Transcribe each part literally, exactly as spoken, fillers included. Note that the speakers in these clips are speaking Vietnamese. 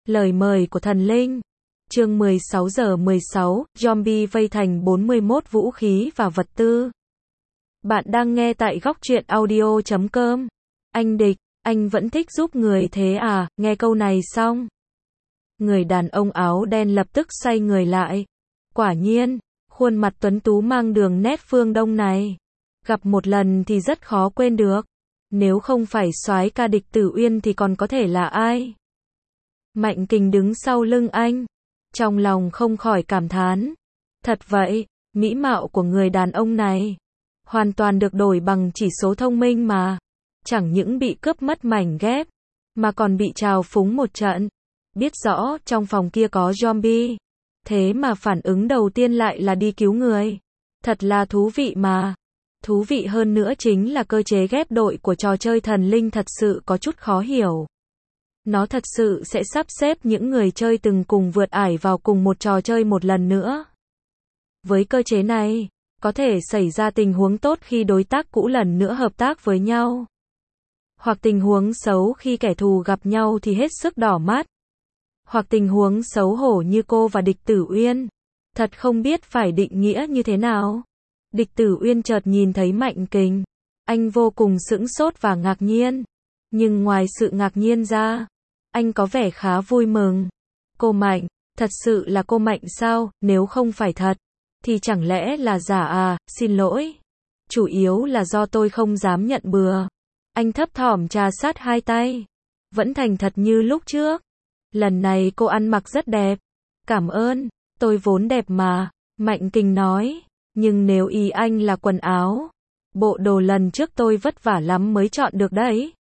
Lời mời của thần linh. Chương mười sáu giờ mười sáu, zombie vây thành bốn mươi mốt vũ khí và vật tư. Bạn đang nghe tại góc truyện audio chấm com. Anh Địch, anh vẫn thích giúp người thế à? Nghe câu này xong, người đàn ông áo đen lập tức xoay người lại. Quả nhiên, khuôn mặt tuấn tú mang đường nét phương Đông này, gặp một lần thì rất khó quên được. Nếu không phải soái ca Địch Tử Uyên thì còn có thể là ai? Mạnh Kình đứng sau lưng anh, trong lòng không khỏi cảm thán. Thật vậy, mỹ mạo của người đàn ông này hoàn toàn được đổi bằng chỉ số thông minh mà. Chẳng những bị cướp mất mảnh ghép, mà còn bị trào phúng một trận. Biết rõ trong phòng kia có zombie, thế mà phản ứng đầu tiên lại là đi cứu người. Thật là thú vị mà. Thú vị hơn nữa chính là cơ chế ghép đội của trò chơi thần linh thật sự có chút khó hiểu. Nó thật sự sẽ sắp xếp những người chơi từng cùng vượt ải vào cùng một trò chơi một lần nữa. Với cơ chế này, có thể xảy ra tình huống tốt khi đối tác cũ lần nữa hợp tác với nhau. Hoặc tình huống xấu khi kẻ thù gặp nhau thì hết sức đỏ mắt. Hoặc tình huống xấu hổ như cô và Địch Tử Uyên. Thật không biết phải định nghĩa như thế nào. Địch Tử Uyên chợt nhìn thấy Mạnh Kình. Anh vô cùng sững sốt và ngạc nhiên. Nhưng ngoài sự ngạc nhiên ra, anh có vẻ khá vui mừng. Cô Mạnh, thật sự là cô Mạnh sao? Nếu không phải thật, thì chẳng lẽ là giả à? Xin lỗi. Chủ yếu là do tôi không dám nhận bừa. Anh thấp thỏm trà sát hai tay. Vẫn thành thật như lúc trước. Lần này cô ăn mặc rất đẹp. Cảm ơn, tôi vốn đẹp mà. Mạnh Kình nói. Nhưng nếu ý anh là quần áo, bộ đồ lần trước tôi vất vả lắm mới chọn được đấy.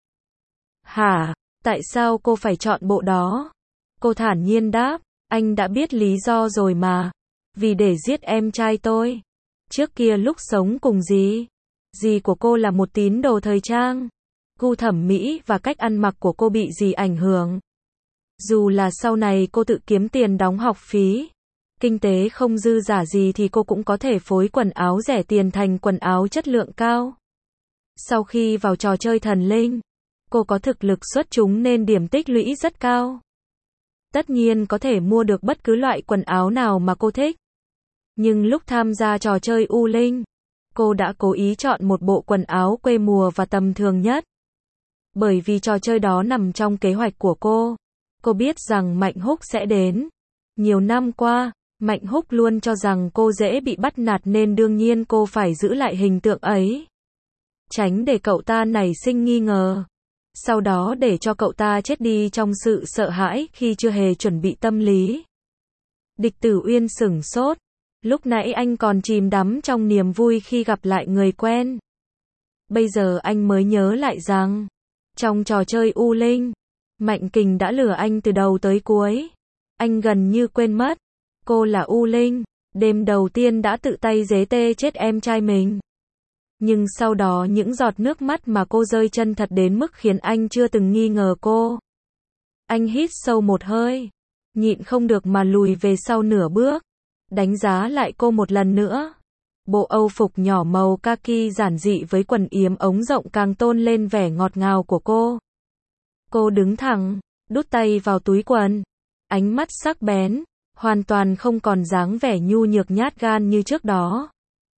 Hả? Tại sao cô phải chọn bộ đó? Cô thản nhiên đáp. Anh đã biết lý do rồi mà. Vì để giết em trai tôi. Trước kia lúc sống cùng dì, dì của cô là một tín đồ thời trang. Gu thẩm mỹ và cách ăn mặc của cô bị dì ảnh hưởng. Dù là sau này cô tự kiếm tiền đóng học phí, kinh tế không dư giả gì thì cô cũng có thể phối quần áo rẻ tiền thành quần áo chất lượng cao. Sau khi vào trò chơi thần linh, cô có thực lực xuất chúng nên điểm tích lũy rất cao. Tất nhiên có thể mua được bất cứ loại quần áo nào mà cô thích. Nhưng lúc tham gia trò chơi U Linh, cô đã cố ý chọn một bộ quần áo quê mùa và tầm thường nhất. Bởi vì trò chơi đó nằm trong kế hoạch của cô. Cô biết rằng Mạnh Húc sẽ đến. Nhiều năm qua, Mạnh Húc luôn cho rằng cô dễ bị bắt nạt nên đương nhiên cô phải giữ lại hình tượng ấy. Tránh để cậu ta nảy sinh nghi ngờ. Sau đó để cho cậu ta chết đi trong sự sợ hãi khi chưa hề chuẩn bị tâm lý. Địch Tử Uyên sửng sốt. Lúc nãy anh còn chìm đắm trong niềm vui khi gặp lại người quen. Bây giờ anh mới nhớ lại rằng, trong trò chơi U Linh, Mạnh Kình đã lừa anh từ đầu tới cuối. Anh gần như quên mất. Cô là U Linh, đêm đầu tiên đã tự tay giết tê chết em trai mình. Nhưng sau đó những giọt nước mắt mà cô rơi chân thật đến mức khiến anh chưa từng nghi ngờ cô. Anh hít sâu một hơi, nhịn không được mà lùi về sau nửa bước, đánh giá lại cô một lần nữa. Bộ âu phục nhỏ màu kaki giản dị với quần yếm ống rộng càng tôn lên vẻ ngọt ngào của cô. Cô đứng thẳng, đút tay vào túi quần, ánh mắt sắc bén, hoàn toàn không còn dáng vẻ nhu nhược nhát gan như trước đó.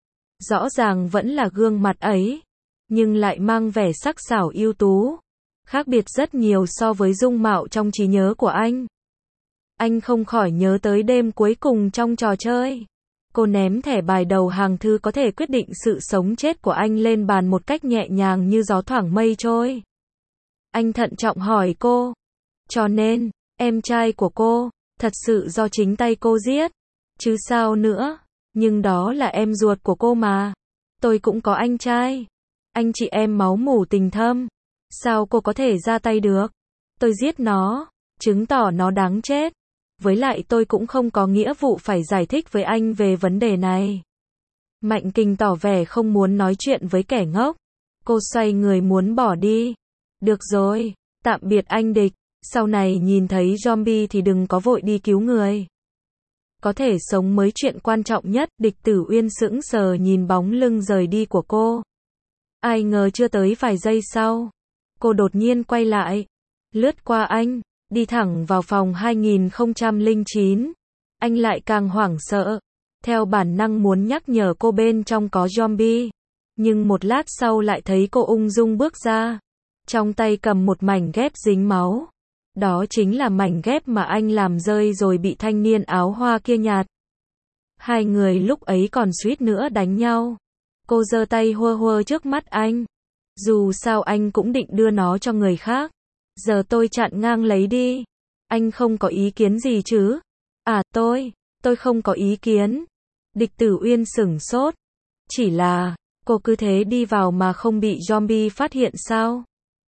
Rõ ràng vẫn là gương mặt ấy, nhưng lại mang vẻ sắc sảo ưu tú, khác biệt rất nhiều so với dung mạo trong trí nhớ của anh. Anh không khỏi nhớ tới đêm cuối cùng trong trò chơi. Cô ném thẻ bài đầu hàng thư có thể quyết định sự sống chết của anh lên bàn một cách nhẹ nhàng như gió thoảng mây trôi. Anh thận trọng hỏi cô. Cho nên, em trai của cô, thật sự do chính tay cô giết. Chứ sao nữa, nhưng đó là em ruột của cô mà. Tôi cũng có anh trai. Anh chị em máu mủ tình thâm. Sao cô có thể ra tay được? Tôi giết nó, chứng tỏ nó đáng chết. Với lại tôi cũng không có nghĩa vụ phải giải thích với anh về vấn đề này. Mạnh Kình tỏ vẻ không muốn nói chuyện với kẻ ngốc. Cô xoay người muốn bỏ đi. Được rồi, tạm biệt anh Địch. Sau này nhìn thấy zombie thì đừng có vội đi cứu người. Có thể sống mới chuyện quan trọng nhất. Địch Tử Uyên sững sờ nhìn bóng lưng rời đi của cô. Ai ngờ chưa tới vài giây sau, cô đột nhiên quay lại, lướt qua anh, đi thẳng vào phòng hai nghìn không trăm lẻ chín. Anh lại càng hoảng sợ, theo bản năng muốn nhắc nhở cô bên trong có zombie. Nhưng một lát sau lại thấy cô ung dung bước ra, trong tay cầm một mảnh ghép dính máu. Đó chính là mảnh ghép mà anh làm rơi rồi bị thanh niên áo hoa kia nhặt. Hai người lúc ấy còn suýt nữa đánh nhau. Cô giơ tay hua hua trước mắt anh. Dù sao anh cũng định đưa nó cho người khác. Giờ tôi chặn ngang lấy đi. Anh không có ý kiến gì chứ? À tôi, tôi không có ý kiến. Địch Tử Uyên sửng sốt. Chỉ là, cô cứ thế đi vào mà không bị zombie phát hiện sao?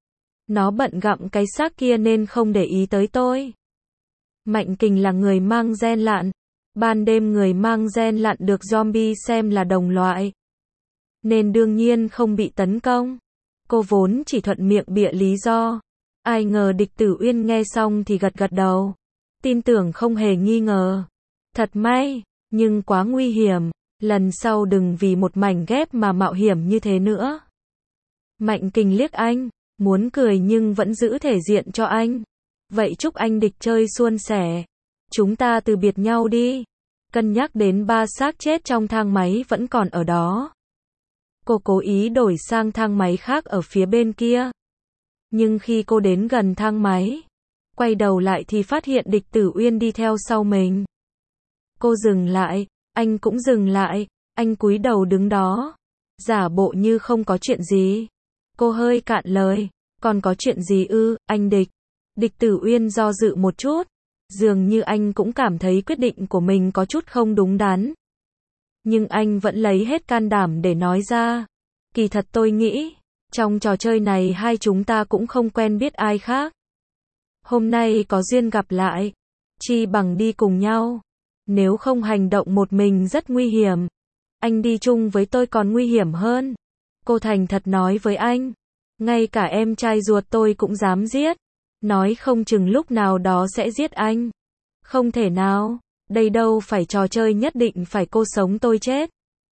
Nó bận gặm cái xác kia nên không để ý tới tôi. Mạnh Kình là người mang gen lặn. Ban đêm người mang gen lặn được zombie xem là đồng loại, nên đương nhiên không bị tấn công. Cô vốn chỉ thuận miệng bịa lý do. Ai ngờ Địch Tử Uyên nghe xong thì gật gật đầu. Tin tưởng không hề nghi ngờ. Thật may, nhưng quá nguy hiểm. Lần sau đừng vì một mảnh ghép mà mạo hiểm như thế nữa. Mạnh Kình liếc anh, muốn cười nhưng vẫn giữ thể diện cho anh. Vậy chúc anh Địch chơi suôn sẻ. Chúng ta từ biệt nhau đi. Cân nhắc đến ba xác chết trong thang máy vẫn còn ở đó. Cô cố ý đổi sang thang máy khác ở phía bên kia. Nhưng khi cô đến gần thang máy, quay đầu lại thì phát hiện Địch Tử Uyên đi theo sau mình. Cô dừng lại, anh cũng dừng lại, anh cúi đầu đứng đó, giả bộ như không có chuyện gì. Cô hơi cạn lời, còn có chuyện gì ư, anh Địch? Địch Tử Uyên do dự một chút. Dường như anh cũng cảm thấy quyết định của mình có chút không đúng đắn. Nhưng anh vẫn lấy hết can đảm để nói ra. Kỳ thật tôi nghĩ, trong trò chơi này hai chúng ta cũng không quen biết ai khác. Hôm nay có duyên gặp lại, chi bằng đi cùng nhau. Nếu không hành động một mình rất nguy hiểm. Anh đi chung với tôi còn nguy hiểm hơn. Cô thành thật nói với anh. Ngay cả em trai ruột tôi cũng dám giết. Nói không chừng lúc nào đó sẽ giết anh. Không thể nào, đây đâu phải trò chơi nhất định phải cô sống tôi chết.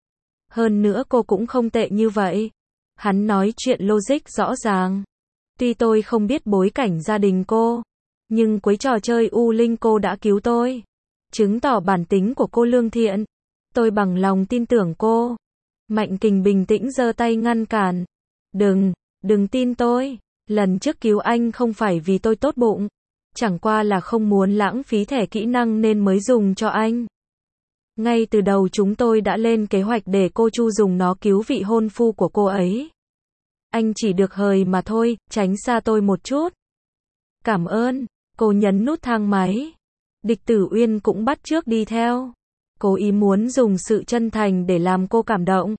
Hơn nữa cô cũng không tệ như vậy. Hắn nói chuyện logic rõ ràng. Tuy tôi không biết bối cảnh gia đình cô, nhưng cuối trò chơi U Linh cô đã cứu tôi. Chứng tỏ bản tính của cô lương thiện. Tôi bằng lòng tin tưởng cô. Mạnh Kình bình tĩnh giơ tay ngăn cản. Đừng, đừng tin tôi. Lần trước cứu anh không phải vì tôi tốt bụng. Chẳng qua là không muốn lãng phí thẻ kỹ năng nên mới dùng cho anh. Ngay từ đầu chúng tôi đã lên kế hoạch để cô Chu dùng nó cứu vị hôn phu của cô ấy. Anh chỉ được hời mà thôi, tránh xa tôi một chút. Cảm ơn. Cô nhấn nút thang máy. Địch Tử Uyên cũng bắt chước đi theo. Cố ý muốn dùng sự chân thành để làm cô cảm động.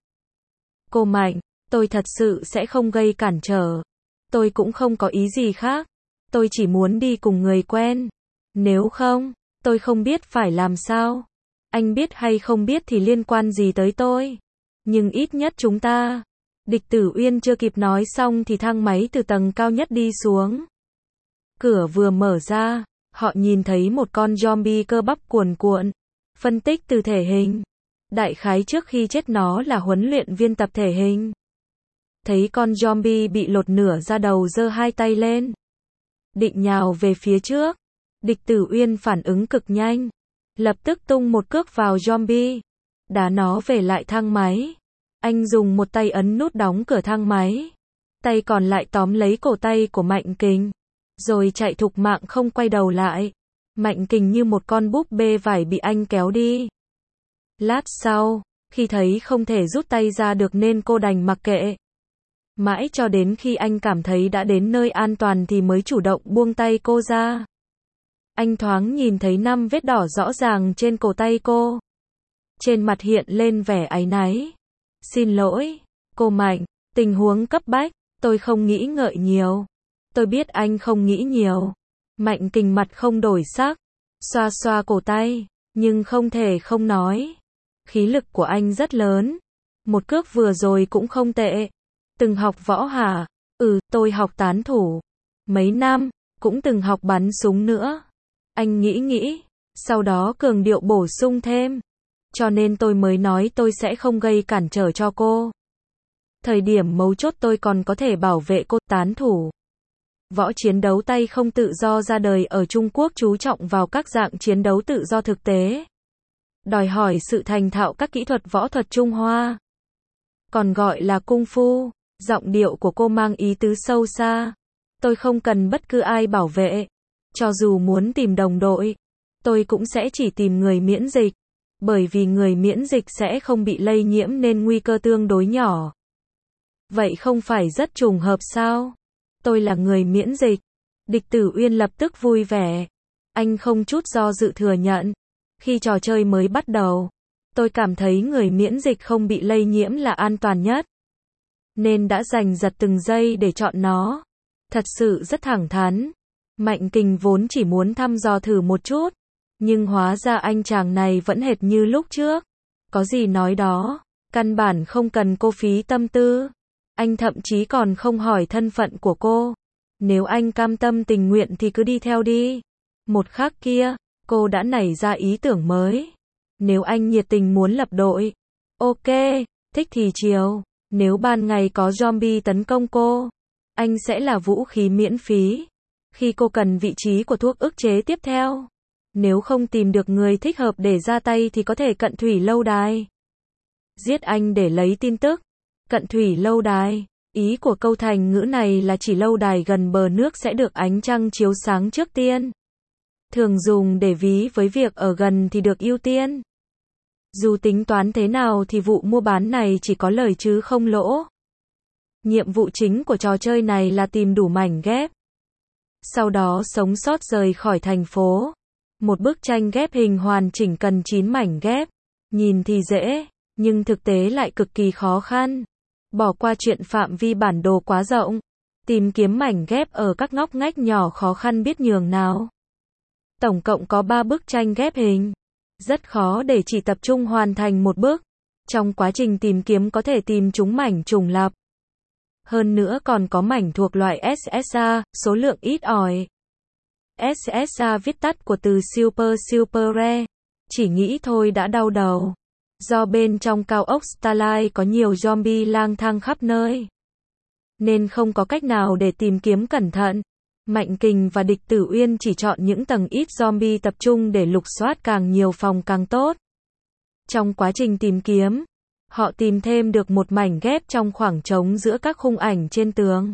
Cô Mạnh, tôi thật sự sẽ không gây cản trở. Tôi cũng không có ý gì khác. Tôi chỉ muốn đi cùng người quen. Nếu không, tôi không biết phải làm sao. Anh biết hay không biết thì liên quan gì tới tôi. Nhưng ít nhất chúng ta. Địch Tử Uyên chưa kịp nói xong thì thang máy từ tầng cao nhất đi xuống. Cửa vừa mở ra, họ nhìn thấy một con zombie cơ bắp cuồn cuộn. Phân tích từ thể hình. Đại khái trước khi chết nó là huấn luyện viên tập thể hình. Thấy con zombie bị lột nửa ra đầu giơ hai tay lên. Định nhào về phía trước. Địch Tử Uyên phản ứng cực nhanh. Lập tức tung một cước vào zombie. Đá nó về lại thang máy. Anh dùng một tay ấn nút đóng cửa thang máy. Tay còn lại tóm lấy cổ tay của Mạnh Kình. Rồi chạy thục mạng không quay đầu lại. Mạnh Kình như một con búp bê vải bị anh kéo đi. Lát sau, khi thấy không thể rút tay ra được nên cô đành mặc kệ. Mãi cho đến khi anh cảm thấy đã đến nơi an toàn thì mới chủ động buông tay cô ra. Anh thoáng nhìn thấy năm vết đỏ rõ ràng trên cổ tay cô. Trên mặt hiện lên vẻ áy náy. Xin lỗi, cô Mạnh, tình huống cấp bách, tôi không nghĩ ngợi nhiều. Tôi biết anh không nghĩ nhiều. Mạnh Kình mặt không đổi sắc, xoa xoa cổ tay, nhưng không thể không nói. Khí lực của anh rất lớn. Một cước vừa rồi cũng không tệ. Từng học võ hả? Ừ, tôi học tán thủ. Mấy năm, cũng từng học bắn súng nữa. Anh nghĩ nghĩ, sau đó cường điệu bổ sung thêm. Cho nên tôi mới nói tôi sẽ không gây cản trở cho cô. Thời điểm mấu chốt tôi còn có thể bảo vệ cô. Tán thủ. Võ chiến đấu tay không tự do ra đời ở Trung Quốc chú trọng vào các dạng chiến đấu tự do thực tế, đòi hỏi sự thành thạo các kỹ thuật võ thuật Trung Hoa, còn gọi là cung phu. Giọng điệu của cô mang ý tứ sâu xa. Tôi không cần bất cứ ai bảo vệ. Cho dù muốn tìm đồng đội, tôi cũng sẽ chỉ tìm người miễn dịch, bởi vì người miễn dịch sẽ không bị lây nhiễm nên nguy cơ tương đối nhỏ. Vậy không phải rất trùng hợp sao? Tôi là người miễn dịch. Địch Tử Uyên lập tức vui vẻ. Anh không chút do dự thừa nhận. Khi trò chơi mới bắt đầu, tôi cảm thấy người miễn dịch không bị lây nhiễm là an toàn nhất, nên đã giành giật từng giây để chọn nó. Thật sự rất thẳng thắn. Mạnh Kình vốn chỉ muốn thăm dò thử một chút, nhưng hóa ra anh chàng này vẫn hệt như lúc trước. Có gì nói đó, căn bản không cần cô phí tâm tư. Anh thậm chí còn không hỏi thân phận của cô. Nếu anh cam tâm tình nguyện thì cứ đi theo đi. Một khắc kia, cô đã nảy ra ý tưởng mới. Nếu anh nhiệt tình muốn lập đội, ok, thích thì chiều. Nếu ban ngày có zombie tấn công cô, anh sẽ là vũ khí miễn phí. Khi cô cần vị trí của thuốc ức chế tiếp theo, nếu không tìm được người thích hợp để ra tay thì có thể cận thủy lâu đài. Giết anh để lấy tin tức. Cận thủy lâu đài. Ý của câu thành ngữ này là chỉ lâu đài gần bờ nước sẽ được ánh trăng chiếu sáng trước tiên. Thường dùng để ví với việc ở gần thì được ưu tiên. Dù tính toán thế nào thì vụ mua bán này chỉ có lời chứ không lỗ. Nhiệm vụ chính của trò chơi này là tìm đủ mảnh ghép, sau đó sống sót rời khỏi thành phố. Một bức tranh ghép hình hoàn chỉnh cần chín mảnh ghép. Nhìn thì dễ, nhưng thực tế lại cực kỳ khó khăn. Bỏ qua chuyện phạm vi bản đồ quá rộng, tìm kiếm mảnh ghép ở các ngóc ngách nhỏ khó khăn biết nhường nào. Tổng cộng có ba bức tranh ghép hình. Rất khó để chỉ tập trung hoàn thành một bước. Trong quá trình tìm kiếm có thể tìm chúng mảnh trùng lặp. Hơn nữa còn có mảnh thuộc loại ét ét a, số lượng ít ỏi. ét ét a viết tắt của từ Super Super Rare. Chỉ nghĩ thôi đã đau đầu. Do bên trong cao ốc Starlight có nhiều zombie lang thang khắp nơi, nên không có cách nào để tìm kiếm cẩn thận. Mạnh Kình và Địch Tử Uyên chỉ chọn những tầng ít zombie tập trung để lục soát càng nhiều phòng càng tốt. Trong quá trình tìm kiếm, họ tìm thêm được một mảnh ghép trong khoảng trống giữa các khung ảnh trên tường.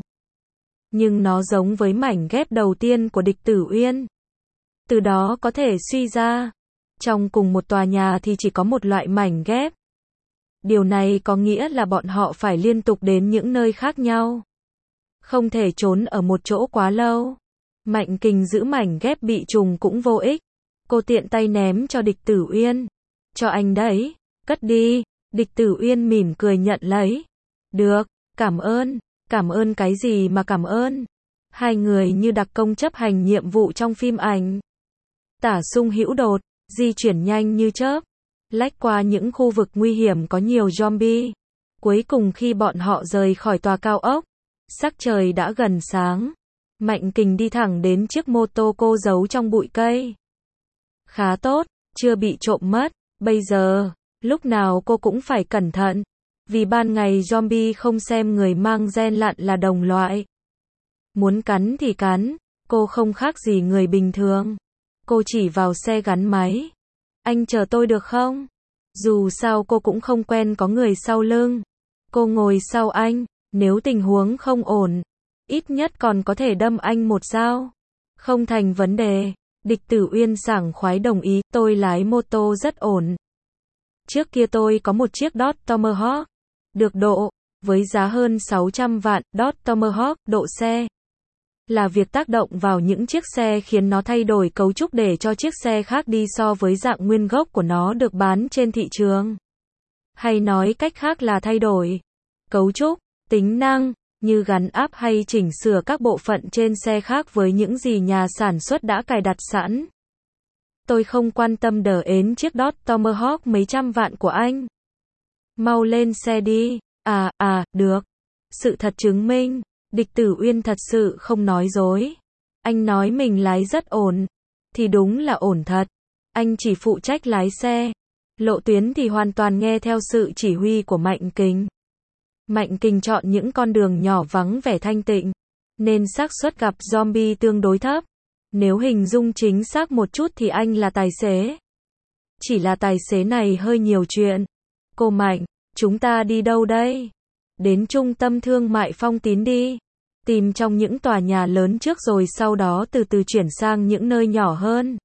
Nhưng nó giống với mảnh ghép đầu tiên của Địch Tử Uyên. Từ đó có thể suy ra, trong cùng một tòa nhà thì chỉ có một loại mảnh ghép. Điều này có nghĩa là bọn họ phải liên tục đến những nơi khác nhau. Không thể trốn ở một chỗ quá lâu. Mạnh Kình giữ mảnh ghép bị trùng cũng vô ích. Cô tiện tay ném cho Địch Tử Uyên. Cho anh đấy, cất đi. Địch Tử Uyên mỉm cười nhận lấy. Được, cảm ơn. Cảm ơn cái gì mà cảm ơn. Hai người như đặc công chấp hành nhiệm vụ trong phim ảnh. Tả sung hữu đột, di chuyển nhanh như chớp, lách qua những khu vực nguy hiểm có nhiều zombie. Cuối cùng khi bọn họ rời khỏi tòa cao ốc, sắc trời đã gần sáng. Mạnh Kình đi thẳng đến chiếc mô tô cô giấu trong bụi cây. Khá tốt, chưa bị trộm mất. Bây giờ, lúc nào cô cũng phải cẩn thận. Vì ban ngày zombie không xem người mang gen lặn là đồng loại. Muốn cắn thì cắn, cô không khác gì người bình thường. Cô chỉ vào xe gắn máy. Anh chờ tôi được không? Dù sao cô cũng không quen có người sau lưng. Cô ngồi sau anh, nếu tình huống không ổn, ít nhất còn có thể đâm anh một dao. Không thành vấn đề. Địch Tử Uyên sảng khoái đồng ý, tôi lái mô tô rất ổn. Trước kia tôi có một chiếc Dodge Tomahawk, được độ, với giá hơn sáu trăm vạn. Dodge Tomahawk, độ xe là việc tác động vào những chiếc xe khiến nó thay đổi cấu trúc để cho chiếc xe khác đi so với dạng nguyên gốc của nó được bán trên thị trường. Hay nói cách khác là thay đổi cấu trúc, tính năng, như gắn áp hay chỉnh sửa các bộ phận trên xe khác với những gì nhà sản xuất đã cài đặt sẵn. Tôi không quan tâm đờ ến chiếc Dodge Tomahawk mấy trăm vạn của anh. Mau lên xe đi. À, à, được. Sự thật chứng minh, Địch Tử Uyên thật sự không nói dối. Anh nói mình lái rất ổn. Thì đúng là ổn thật. Anh chỉ phụ trách lái xe. Lộ tuyến thì hoàn toàn nghe theo sự chỉ huy của Mạnh Kình. Mạnh Kình chọn những con đường nhỏ vắng vẻ thanh tịnh. nên xác suất gặp zombie tương đối thấp. Nếu hình dung chính xác một chút thì anh là tài xế. Chỉ là tài xế này hơi nhiều chuyện. Cô Mạnh, chúng ta đi đâu đây? Đến trung tâm thương mại Phong Tín đi. Tìm trong những tòa nhà lớn trước rồi sau đó từ từ chuyển sang những nơi nhỏ hơn.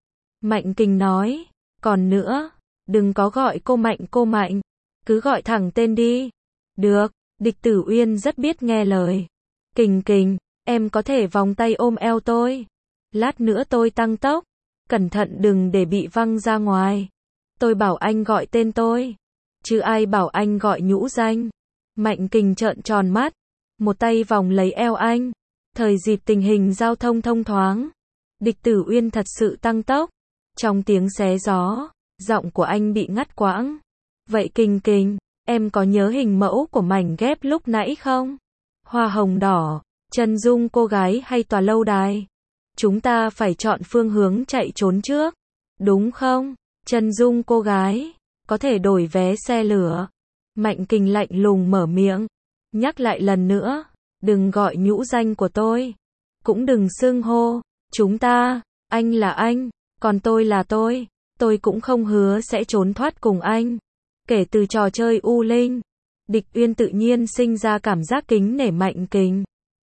Mạnh Kình nói. Còn nữa, đừng có gọi cô Mạnh cô Mạnh. Cứ gọi thẳng tên đi. Được, Địch Tử Uyên rất biết nghe lời. Kình Kình, em có thể vòng tay ôm eo tôi. Lát nữa tôi tăng tốc. Cẩn thận đừng để bị văng ra ngoài. Tôi bảo anh gọi tên tôi. Chứ ai bảo anh gọi nhũ danh. Mạnh Kình trợn tròn mắt. Một tay vòng lấy eo anh. Thời dịp tình hình giao thông thông thoáng. Địch Tử Uyên thật sự tăng tốc. Trong tiếng xé gió, giọng của anh bị ngắt quãng. Vậy Kình Kình, em có nhớ hình mẫu của mảnh ghép lúc nãy không? Hoa hồng đỏ, chân dung cô gái hay tòa lâu đài? Chúng ta phải chọn phương hướng chạy trốn trước. Đúng không? Chân dung cô gái, có thể đổi vé xe lửa. Mạnh Kình lạnh lùng mở miệng. Nhắc lại lần nữa, đừng gọi nhũ danh của tôi. Cũng đừng xưng hô. Chúng ta, anh là anh, còn tôi là tôi. Tôi cũng không hứa sẽ trốn thoát cùng anh. Kể từ trò chơi U Linh, Địch Uyên tự nhiên sinh ra cảm giác kính nể Mạnh Kình.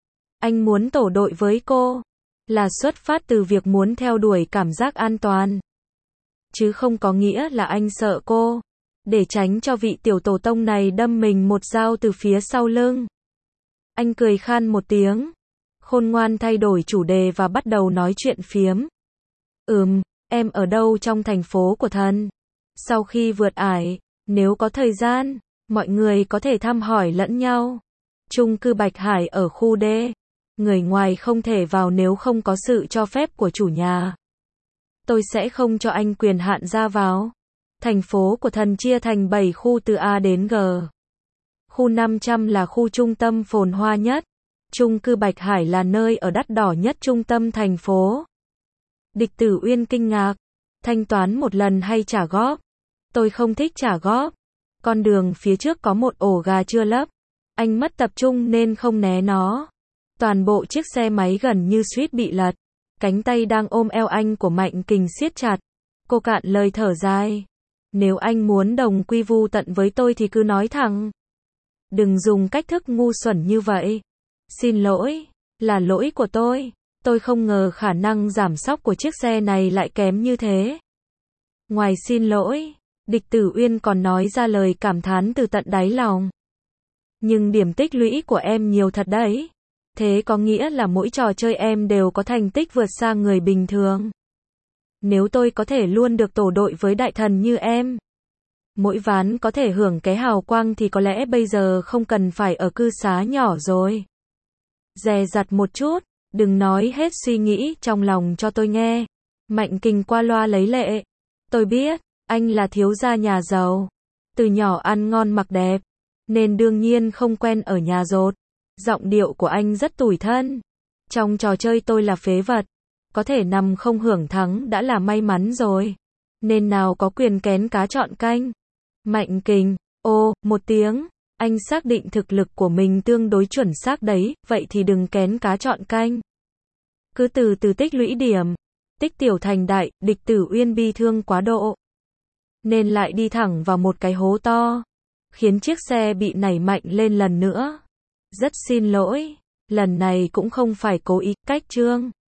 Anh muốn tổ đội với cô, là xuất phát từ việc muốn theo đuổi cảm giác an toàn. Chứ không có nghĩa là anh sợ cô, để tránh cho vị tiểu tổ tông này đâm mình một dao từ phía sau lưng. Anh cười khan một tiếng, khôn ngoan thay đổi chủ đề và bắt đầu nói chuyện phiếm. Ừm, em ở đâu trong thành phố của thần? Sau khi vượt ải, nếu có thời gian, mọi người có thể thăm hỏi lẫn nhau. Chung cư Bạch Hải ở khu D. Người ngoài không thể vào nếu không có sự cho phép của chủ nhà. Tôi sẽ không cho anh quyền hạn ra vào. Thành phố của thần chia thành bảy khu từ A đến G. Khu năm trăm là khu trung tâm phồn hoa nhất. Chung cư Bạch Hải là nơi ở đắt đỏ nhất trung tâm thành phố. Địch Tử Uyên kinh ngạc. Thanh toán một lần hay trả góp? Tôi không thích trả góp. Con đường phía trước có một ổ gà chưa lấp. Anh mất tập trung nên không né nó. Toàn bộ chiếc xe máy gần như suýt bị lật. Cánh tay đang ôm eo anh của Mạnh Kình siết chặt. Cô cạn lời thở dài. Nếu anh muốn đồng quy vu tận với tôi thì cứ nói thẳng. Đừng dùng cách thức ngu xuẩn như vậy. Xin lỗi, là lỗi của tôi. Tôi không ngờ khả năng giảm xóc của chiếc xe này lại kém như thế. Ngoài xin lỗi, Địch Tử Uyên còn nói ra lời cảm thán từ tận đáy lòng. Nhưng điểm tích lũy của em nhiều thật đấy. Thế có nghĩa là mỗi trò chơi em đều có thành tích vượt xa người bình thường. Nếu tôi có thể luôn được tổ đội với đại thần như em, mỗi ván có thể hưởng cái hào quang thì có lẽ bây giờ không cần phải ở cư xá nhỏ rồi. Dè dặt một chút, đừng nói hết suy nghĩ trong lòng cho tôi nghe. Mạnh Kình qua loa lấy lệ. Tôi biết, anh là thiếu gia nhà giàu. Từ nhỏ ăn ngon mặc đẹp, nên đương nhiên không quen ở nhà dột. Giọng điệu của anh rất tủi thân. Trong trò chơi tôi là phế vật. Có thể nằm không hưởng thắng đã là may mắn rồi. Nên nào có quyền kén cá chọn canh. Mạnh Kình, ô, một tiếng. Anh xác định thực lực của mình tương đối chuẩn xác đấy, vậy thì đừng kén cá chọn canh. Cứ từ từ tích lũy điểm. Tích tiểu thành đại, Địch Tử Uyên bi thương quá độ. Nên lại đi thẳng vào một cái hố to. Khiến chiếc xe bị nảy mạnh lên lần nữa. Rất xin lỗi. Lần này cũng không phải cố ý, cách Trương.